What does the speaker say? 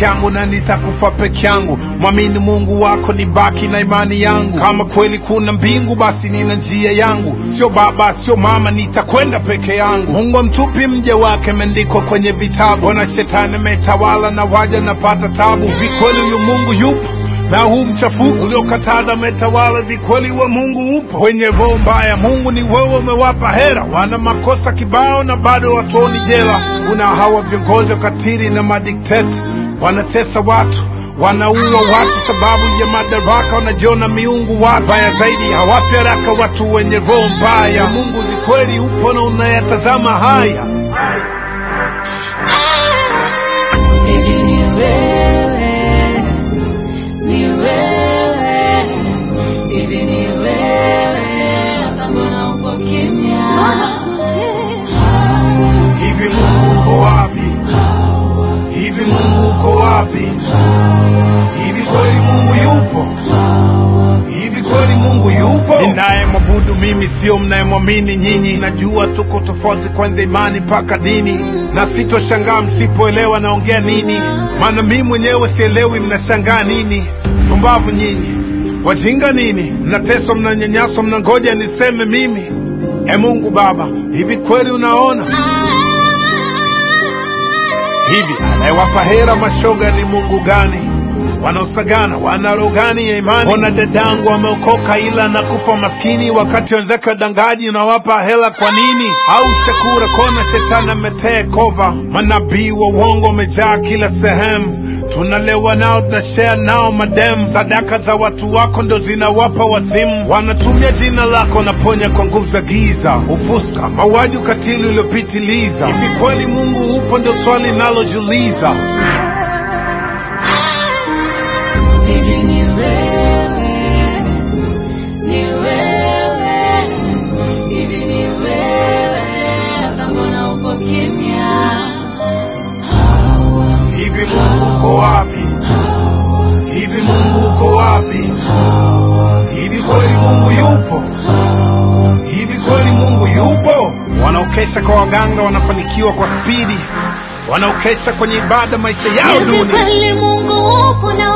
peke yangu na nitakufa peke yangu. Mwamini Mungu wako, nibaki na imani yangu. Kama kweli kuna mbingu, basi nina njia yangu. Sio baba, sio mama, nitakwenda peke yangu. Mungu amtupi mja wake, imeandikwa kwenye vitabu. Ona shetani ametawala na waja napata tabu. Vikweli huyu Mungu yupo, na huu mchafuko uliokataza metawala, vikweli wa Mungu upo. Kwenye roho mbaya, Mungu ni wewe umewapa hera. Wana makosa kibao na bado watuoni jela. Kuna hawa viongozi wakatili na madikteta, wanatesa watu, wanaua watu sababu ya madaraka, wanajiona miungu. Wabaya zaidi, hawafi haraka watu wenye roho mbaya. Mungu ni kweli upo na unayatazama haya. Hivi Mungu uko wapi? Hivi Mungu uko wapi? Hivi kweli Mungu yupo? Hivi kweli Mungu yupo? Ninayemwabudu mimi sio mnayemwamini nyinyi. Najua tuko tofauti kwanza imani mpaka dini, na sitoshangaa msipoelewa naongea nini. Maana mimi mwenyewe sielewi mnashangaa nini. Pumbavu nyinyi, wajinga nini, mnateswa, mnanyanyaswa, mnangoja niseme mimi. Mungu Baba, hivi kweli unaona? Hivi anayewapa hera mashoga ni Mungu gani? Wanaosagana wana roho gani ya imani? Ona dadangu wameokoka ila nakufa maskini, wakati wenzake wadangaji unawapa hela kwa nini? Au shakura kona shetani ametee kova, manabii wa uongo wamejaa kila sehemu. Tunalewa nao, tunashare nao madem. Sadaka za watu wako ndo zinawapa wazimu. Wanatumia jina lako, naponya kwa nguvu za giza. Ufuska, mauaji, ukatili uliopitiliza. Hivi kweli Mungu upo? Ndo swali nalojiuliza. Hivi Mungu uko wapi? Hivi Mungu uko wapi? Hivi kweli Mungu yupo? Hivi kweli Mungu yupo? Wanaokesha kwa waganga wanafanikiwa kwa spidi, wanaokesha kwenye ibada maisha yao duni. Hivi kweli Mungu upo na